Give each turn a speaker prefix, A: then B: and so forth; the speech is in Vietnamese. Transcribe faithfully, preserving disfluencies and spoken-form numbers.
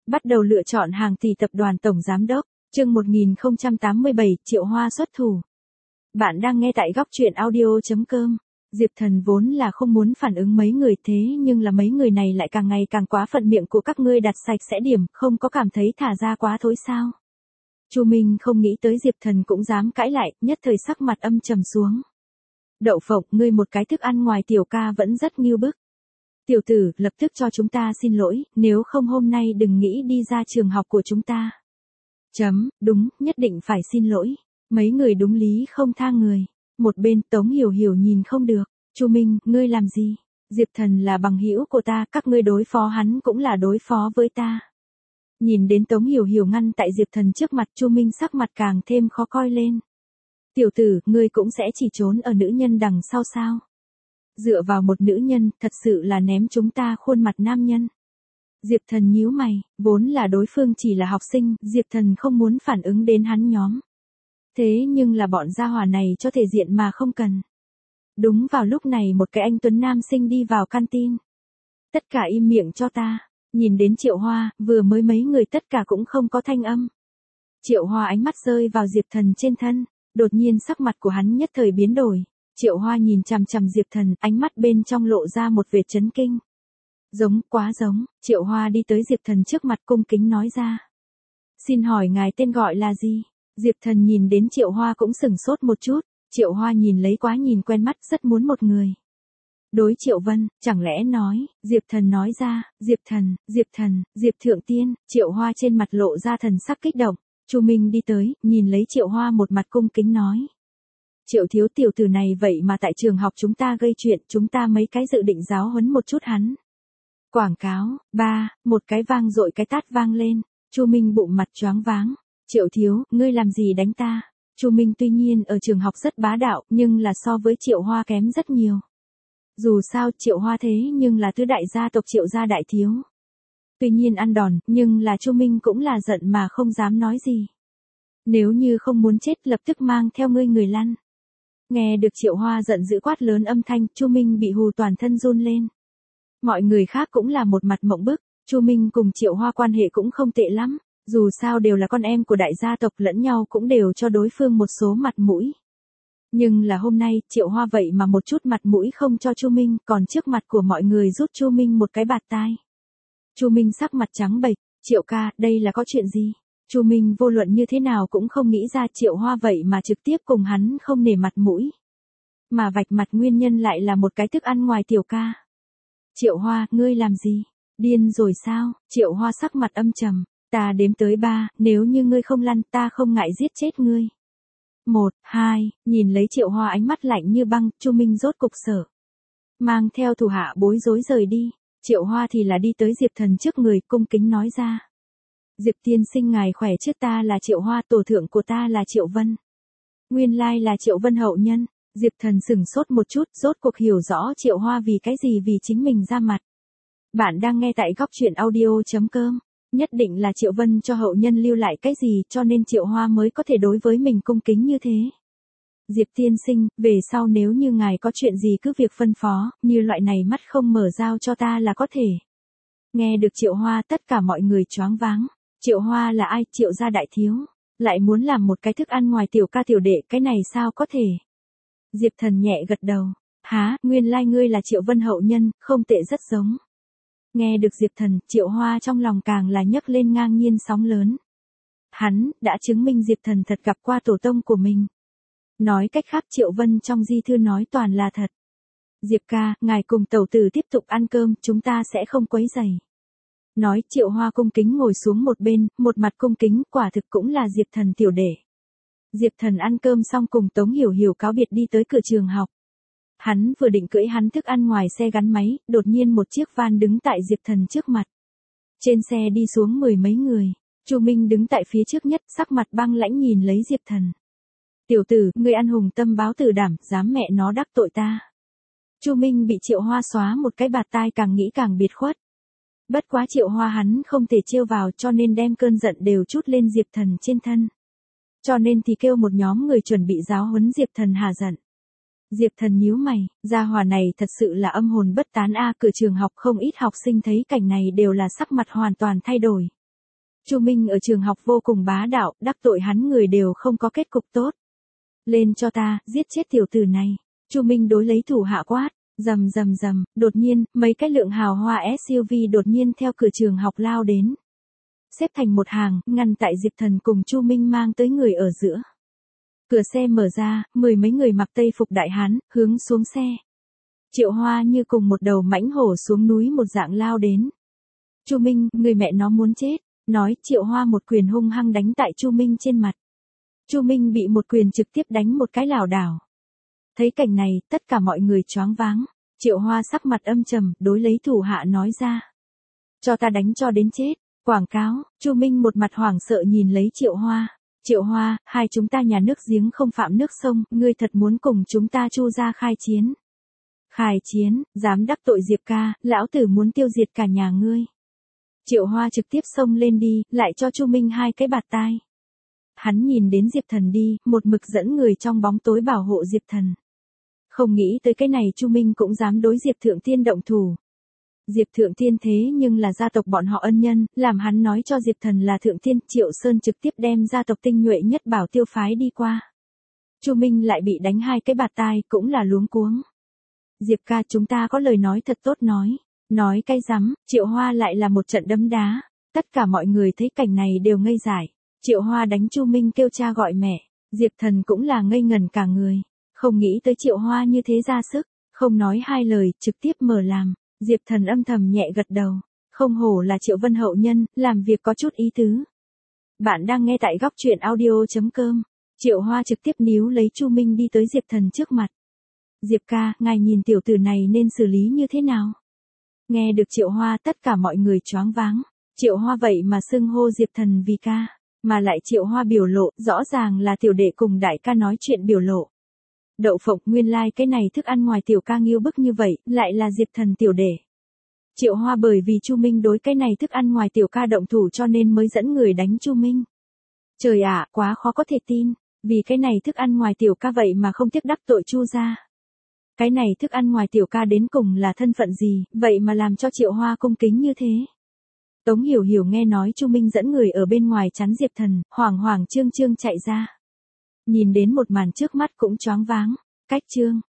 A: Bắt đầu lựa chọn hàng tỷ tập đoàn tổng giám đốc, chương một nghìn không trăm tám mươi bảy, Triệu Hoa xuất thủ. Bạn đang nghe tại góc truyện audio chấm com. Diệp Thần vốn là không muốn phản ứng mấy người thế nhưng là mấy người này lại càng ngày càng quá phận, miệng của các ngươi đặt sạch sẽ điểm, không có cảm thấy thả ra quá thối sao. Chu Minh không nghĩ tới Diệp Thần cũng dám cãi lại, nhất thời sắc mặt âm trầm xuống. Đậu phộng, ngươi một cái thức ăn ngoài tiểu ca vẫn rất nghiêu bức. Tiểu tử, lập tức cho chúng ta xin lỗi, nếu không hôm nay đừng nghĩ đi ra trường học của chúng ta. Chấm, đúng, nhất định phải xin lỗi. Mấy người đúng lý không tha người. Một bên Tống Hiểu Hiểu nhìn không được. Chu Minh, ngươi làm gì? Diệp Thần là bằng hữu của ta, các ngươi đối phó hắn cũng là đối phó với ta. Nhìn đến Tống Hiểu Hiểu ngăn tại Diệp Thần trước mặt, Chu Minh sắc mặt càng thêm khó coi lên. Tiểu tử, ngươi cũng sẽ chỉ trốn ở nữ nhân đằng sau sao? Dựa vào một nữ nhân, thật sự là ném chúng ta khuôn mặt nam nhân. Diệp Thần nhíu mày, vốn là đối phương chỉ là học sinh, Diệp Thần không muốn phản ứng đến hắn nhóm. Thế nhưng là bọn gia hỏa này cho thể diện mà không cần. Đúng vào lúc này một cái anh tuấn nam sinh đi vào canteen. Tất cả im miệng cho ta. Nhìn đến Triệu Hoa, vừa mới mấy người tất cả cũng không có thanh âm. Triệu Hoa ánh mắt rơi vào Diệp Thần trên thân, đột nhiên sắc mặt của hắn nhất thời biến đổi. Triệu Hoa nhìn chằm chằm Diệp Thần, ánh mắt bên trong lộ ra một vệt chấn kinh. Giống, quá giống. Triệu Hoa đi tới Diệp Thần trước mặt cung kính nói ra. Xin hỏi ngài tên gọi là gì? Diệp Thần nhìn đến Triệu Hoa cũng sửng sốt một chút. Triệu Hoa nhìn lấy quá nhìn quen mắt, rất muốn một người. Đối Triệu Vân, chẳng lẽ nói, Diệp Thần nói ra, Diệp Thần, Diệp Thần, Diệp Thượng Tiên. Triệu Hoa trên mặt lộ ra thần sắc kích động. Chu Minh đi tới, nhìn lấy Triệu Hoa một mặt cung kính nói. Triệu thiếu tiểu tử này vậy mà tại trường học chúng ta gây chuyện, chúng ta mấy cái dự định giáo huấn một chút hắn. Quảng cáo, ba, một cái vang dội cái tát vang lên. Chu Minh bụng mặt choáng váng. Triệu thiếu, ngươi làm gì đánh ta? Chu Minh tuy nhiên ở trường học rất bá đạo, nhưng là so với Triệu Hoa kém rất nhiều. Dù sao Triệu Hoa thế nhưng là tứ đại gia tộc Triệu gia đại thiếu. Tuy nhiên ăn đòn, nhưng là Chu Minh cũng là giận mà không dám nói gì. Nếu như không muốn chết lập tức mang theo ngươi người lăn. Nghe được Triệu Hoa giận dữ quát lớn âm thanh, Chu Minh bị hù toàn thân run lên. Mọi người khác cũng là một mặt mộng bức, Chu Minh cùng Triệu Hoa quan hệ cũng không tệ lắm, dù sao đều là con em của đại gia tộc, lẫn nhau cũng đều cho đối phương một số mặt mũi. Nhưng là hôm nay, Triệu Hoa vậy mà một chút mặt mũi không cho Chu Minh, còn trước mặt của mọi người rút Chu Minh một cái bạt tai. Chu Minh sắc mặt trắng bệch, Triệu ca, đây là có chuyện gì? Chu Minh vô luận như thế nào cũng không nghĩ ra Triệu Hoa vậy mà trực tiếp cùng hắn không nể mặt mũi. Mà vạch mặt nguyên nhân lại là một cái thức ăn ngoài tiểu ca. Triệu Hoa, ngươi làm gì? Điên rồi sao? Triệu Hoa sắc mặt âm trầm, ta đếm tới ba, nếu như ngươi không lăn ta không ngại giết chết ngươi. Một, hai, nhìn lấy Triệu Hoa ánh mắt lạnh như băng, Chu Minh rốt cục sở. Mang theo thủ hạ bối rối rời đi, Triệu Hoa thì là đi tới Diệp Thần trước người, cung kính nói ra. Diệp tiên sinh ngài khỏe chứ, ta là Triệu Hoa, tổ thượng của ta là Triệu Vân. Nguyên lai là Triệu Vân hậu nhân. Diệp Thần sửng sốt một chút, rốt cuộc hiểu rõ Triệu Hoa vì cái gì vì chính mình ra mặt. Bạn đang nghe tại góc truyện audio chấm com. Nhất định là Triệu Vân cho hậu nhân lưu lại cái gì cho nên Triệu Hoa mới có thể đối với mình cung kính như thế. Diệp tiên sinh, về sau nếu như ngài có chuyện gì cứ việc phân phó, như loại này mắt không mở giao cho ta là có thể. Nghe được Triệu Hoa tất cả mọi người choáng váng. Triệu Hoa là ai? Triệu gia đại thiếu. Lại muốn làm một cái thức ăn ngoài tiểu ca tiểu đệ, cái này sao có thể? Diệp Thần nhẹ gật đầu. Há, nguyên lai ngươi là Triệu Vân hậu nhân, không tệ, rất giống. Nghe được Diệp Thần, Triệu Hoa trong lòng càng là nhấc lên ngang nhiên sóng lớn. Hắn, đã chứng minh Diệp Thần thật gặp qua tổ tông của mình. Nói cách khác Triệu Vân trong di thư nói toàn là thật. Diệp ca, ngài cùng tẩu tử tiếp tục ăn cơm, chúng ta sẽ không quấy rầy. Nói Triệu Hoa cung kính ngồi xuống một bên, một mặt cung kính, quả thực cũng là Diệp Thần tiểu đệ. Diệp Thần ăn cơm xong cùng Tống Hiểu Hiểu cáo biệt đi tới cửa trường học. Hắn vừa định cưỡi hắn thức ăn ngoài xe gắn máy, đột nhiên một chiếc van đứng tại Diệp Thần trước mặt. Trên xe đi xuống mười mấy người, Chu Minh đứng tại phía trước nhất, sắc mặt băng lãnh nhìn lấy Diệp Thần. Tiểu tử, ngươi ăn hùng tâm báo tử đảm, dám mẹ nó đắc tội ta. Chu Minh bị Triệu Hoa xóa một cái bạt tai, càng nghĩ càng biệt khuất. Bất quá Triệu Hoa hắn không thể trêu vào cho nên đem cơn giận đều trút lên Diệp Thần trên thân. Cho nên thì kêu một nhóm người chuẩn bị giáo huấn Diệp Thần hà giận. Diệp Thần nhíu mày, gia hỏa này thật sự là âm hồn bất tán a, cửa trường học không ít học sinh thấy cảnh này đều là sắc mặt hoàn toàn thay đổi. Chu Minh ở trường học vô cùng bá đạo, đắc tội hắn người đều không có kết cục tốt. Lên cho ta, giết chết tiểu tử này. Chu Minh đối lấy thủ hạ quát, rầm rầm rầm, đột nhiên, mấy cái lượng hào hoa ét u vê đột nhiên theo cửa trường học lao đến. Xếp thành một hàng, ngăn tại Diệp Thần cùng Chu Minh mang tới người ở giữa. Cửa xe mở ra, mười mấy người mặc tây phục đại hán, hướng xuống xe. Triệu Hoa như cùng một đầu mãnh hổ xuống núi một dạng lao đến. Chu Minh, người mẹ nó muốn chết, nói Triệu Hoa một quyền hung hăng đánh tại Chu Minh trên mặt. Chu Minh bị một quyền trực tiếp đánh một cái lảo đảo. Thấy cảnh này, tất cả mọi người choáng váng. Triệu Hoa sắc mặt âm trầm, đối lấy thủ hạ nói ra. Cho ta đánh cho đến chết. Quảng cáo, Chu Minh một mặt hoảng sợ nhìn lấy Triệu Hoa. Triệu Hoa, hai chúng ta nhà nước giếng không phạm nước sông, ngươi thật muốn cùng chúng ta Chu gia khai chiến. Khai chiến, dám đắc tội Diệp ca, lão tử muốn tiêu diệt cả nhà ngươi. Triệu Hoa trực tiếp xông lên đi, lại cho Chu Minh hai cái bạt tai. Hắn nhìn đến Diệp Thần đi, một mực dẫn người trong bóng tối bảo hộ Diệp Thần. Không nghĩ tới cái này Chu Minh cũng dám đối Diệp Thượng Tiên động thủ. Diệp Thượng Tiên thế nhưng là gia tộc bọn họ ân nhân, làm hắn nói cho Diệp Thần là Thượng Tiên, Triệu Sơn trực tiếp đem gia tộc tinh nhuệ nhất Bảo Tiêu phái đi qua. Chu Minh lại bị đánh hai cái bạt tai, cũng là luống cuống. Diệp ca, chúng ta có lời nói thật tốt nói. Nói cái rắm, Triệu Hoa lại là một trận đấm đá. Tất cả mọi người thấy cảnh này đều ngây dại. Triệu Hoa đánh Chu Minh kêu cha gọi mẹ. Diệp Thần cũng là ngây ngần cả người. Không nghĩ tới Triệu Hoa như thế ra sức. Không nói hai lời, trực tiếp mở làm. Diệp Thần âm thầm nhẹ gật đầu. Không hổ là Triệu Vân hậu nhân, làm việc có chút ý tứ. Bạn đang nghe tại góc truyện audio chấm com. Triệu Hoa trực tiếp níu lấy Chu Minh đi tới Diệp Thần trước mặt. Diệp ca, ngài nhìn tiểu tử này nên xử lý như thế nào? Nghe được Triệu Hoa, tất cả mọi người choáng váng. Triệu Hoa vậy mà xưng hô Diệp Thần vì ca, mà lại Triệu Hoa biểu lộ, rõ ràng là tiểu đệ cùng đại ca nói chuyện biểu lộ. Đậu phộng, nguyên lai like cái này thức ăn ngoài tiểu ca nghiêu bức như vậy, lại là Diệp Thần tiểu đệ. Triệu Hoa bởi vì Chu Minh đối cái này thức ăn ngoài tiểu ca động thủ cho nên mới dẫn người đánh Chu Minh. Trời ạ, quá khó có thể tin, vì cái này thức ăn ngoài tiểu ca vậy mà không tiếc đắc tội Chu gia. Cái này thức ăn ngoài tiểu ca đến cùng là thân phận gì, vậy mà làm cho Triệu Hoa cung kính như thế. Tống Hiểu Hiểu nghe nói Chu Minh dẫn người ở bên ngoài chắn Diệp Thần, hoảng hoảng trương trương chạy ra. Nhìn đến một màn trước mắt cũng choáng váng, cách trương,